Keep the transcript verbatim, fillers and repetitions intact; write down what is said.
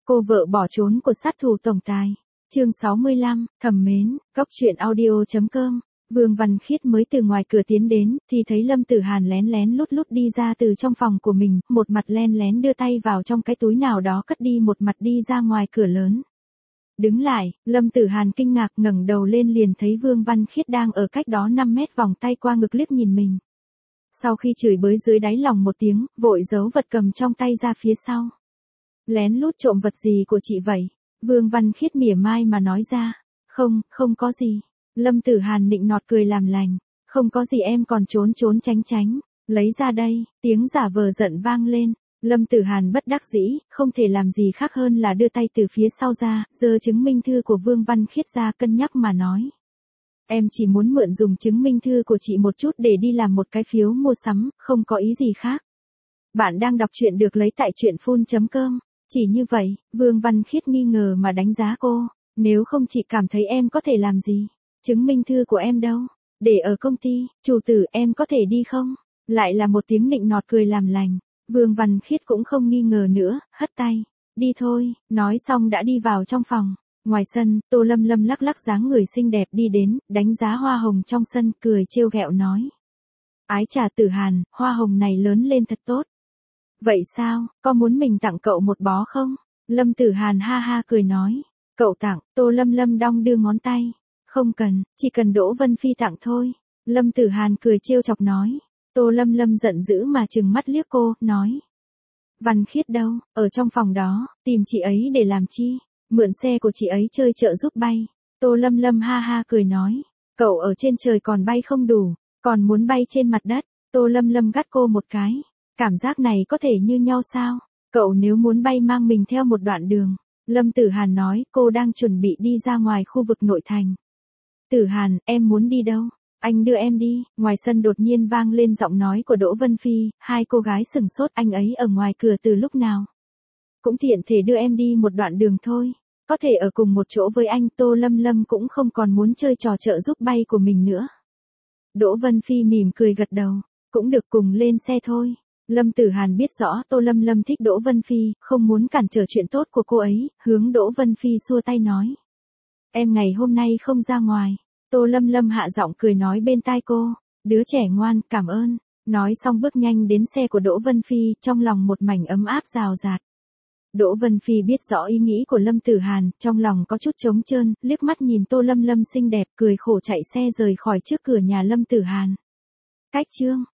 Cô vợ bỏ trốn của sát thủ tổng tài. Chương sáu mươi lăm, thầm mến, góc truyện audio.com. Vương Văn Khiết mới từ ngoài cửa tiến đến, thì thấy Lâm Tử Hàn lén lén lút lút đi ra từ trong phòng của mình, một mặt len lén đưa tay vào trong cái túi nào đó cất đi, một mặt đi ra ngoài cửa lớn. Đứng lại, Lâm Tử Hàn kinh ngạc ngẩng đầu lên liền thấy Vương Văn Khiết đang ở cách đó năm mét vòng tay qua ngực liếc nhìn mình. Sau khi chửi bới dưới đáy lòng một tiếng, vội giấu vật cầm trong tay ra phía sau. Lén lút trộm vật gì của chị vậy? Vương Văn Khiết mỉa mai mà nói ra. Không, không có gì. Lâm Tử Hàn nịnh nọt cười làm lành. Không có gì em còn trốn trốn tránh tránh. Lấy ra đây, tiếng giả vờ giận vang lên. Lâm Tử Hàn bất đắc dĩ, không thể làm gì khác hơn là đưa tay từ phía sau ra, giơ chứng minh thư của Vương Văn Khiết ra cân nhắc mà nói. Em chỉ muốn mượn dùng chứng minh thư của chị một chút để đi làm một cái phiếu mua sắm, không có ý gì khác. Bạn đang đọc truyện được lấy tại truyện phun chấm com. Chỉ như vậy, Vương Văn Khiết nghi ngờ mà đánh giá cô. Nếu không chị cảm thấy em có thể làm gì? Chứng minh thư của em đâu? Để ở công ty, chủ tử em có thể đi không? Lại là một tiếng nịnh nọt cười làm lành. Vương Văn Khiết cũng không nghi ngờ nữa, hất tay. Đi thôi, nói xong đã đi vào trong phòng. Ngoài sân, Tô Lâm Lâm lắc lắc dáng người xinh đẹp đi đến, đánh giá hoa hồng trong sân, cười trêu ghẹo nói. Ái trà Tử Hàn, hoa hồng này lớn lên thật tốt. Vậy sao, có muốn mình tặng cậu một bó không? Lâm Tử Hàn ha ha cười nói. Cậu tặng, Tô Lâm Lâm đong đưa ngón tay. Không cần, chỉ cần Đỗ Vân Phi tặng thôi. Lâm Tử Hàn cười trêu chọc nói. Tô Lâm Lâm giận dữ mà trừng mắt liếc cô, nói. Văn Khiết đâu, ở trong phòng đó, tìm chị ấy để làm chi? Mượn xe của chị ấy chơi trợ giúp bay. Tô Lâm Lâm ha ha cười nói. Cậu ở trên trời còn bay không đủ, còn muốn bay trên mặt đất. Tô Lâm Lâm gắt cô một cái. Cảm giác này có thể như nhau sao? Cậu nếu muốn bay mang mình theo một đoạn đường. Lâm Tử Hàn nói cô đang chuẩn bị đi ra ngoài khu vực nội thành. Tử Hàn, em muốn đi đâu? Anh đưa em đi. Ngoài sân đột nhiên vang lên giọng nói của Đỗ Vân Phi, hai cô gái sửng sốt, anh ấy ở ngoài cửa từ lúc nào? Cũng tiện thể đưa em đi một đoạn đường thôi. Có thể ở cùng một chỗ với anh. Tô Lâm Lâm cũng không còn muốn chơi trò trợ giúp bay của mình nữa. Đỗ Vân Phi mỉm cười gật đầu. Cũng được, cùng lên xe thôi. Lâm Tử Hàn biết rõ Tô Lâm Lâm thích Đỗ Vân Phi, không muốn cản trở chuyện tốt của cô ấy, hướng Đỗ Vân Phi xua tay nói. Em ngày hôm nay không ra ngoài. Tô Lâm Lâm hạ giọng cười nói bên tai cô. Đứa trẻ ngoan, cảm ơn. Nói xong bước nhanh đến xe của Đỗ Vân Phi, trong lòng một mảnh ấm áp rào rạt. Đỗ Vân Phi biết rõ ý nghĩ của Lâm Tử Hàn, trong lòng có chút trống trơn, liếc mắt nhìn Tô Lâm Lâm xinh đẹp, cười khổ chạy xe rời khỏi trước cửa nhà Lâm Tử Hàn. Cách chương